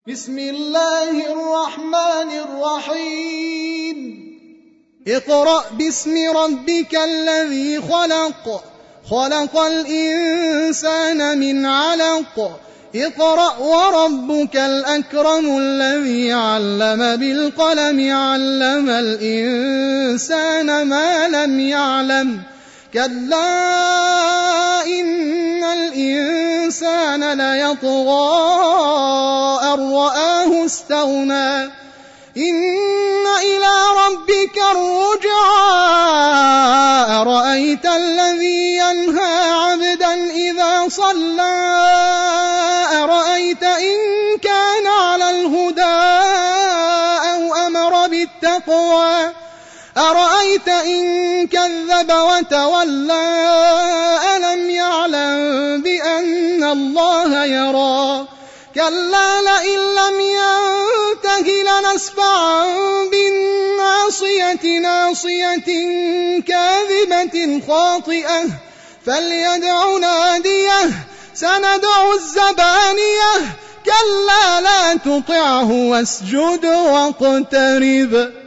بسم الله الرحمن الرحيم اقرأ باسم ربك الذي خلق خلق الإنسان من علق اقرأ وربك الأكرم الذي علم بالقلم علم الإنسان ما لم يعلم كلا إن الإنسان ليطغى أن رآه استغنى إن إلى ربك الرجعى أرأيت الذي ينهى عبدا إذا صلى أرأيت إن كان على الهدى أو أمر بالتقوى أرأيت إن كذب وتولى ألم يعلم بأن الله يرى كلا لئن لم ينته لنسفعا بالناصية ناصية كاذبة خاطئة فليدع ناديه سندع الزبانية كلا لا تطعه واسجد واقترب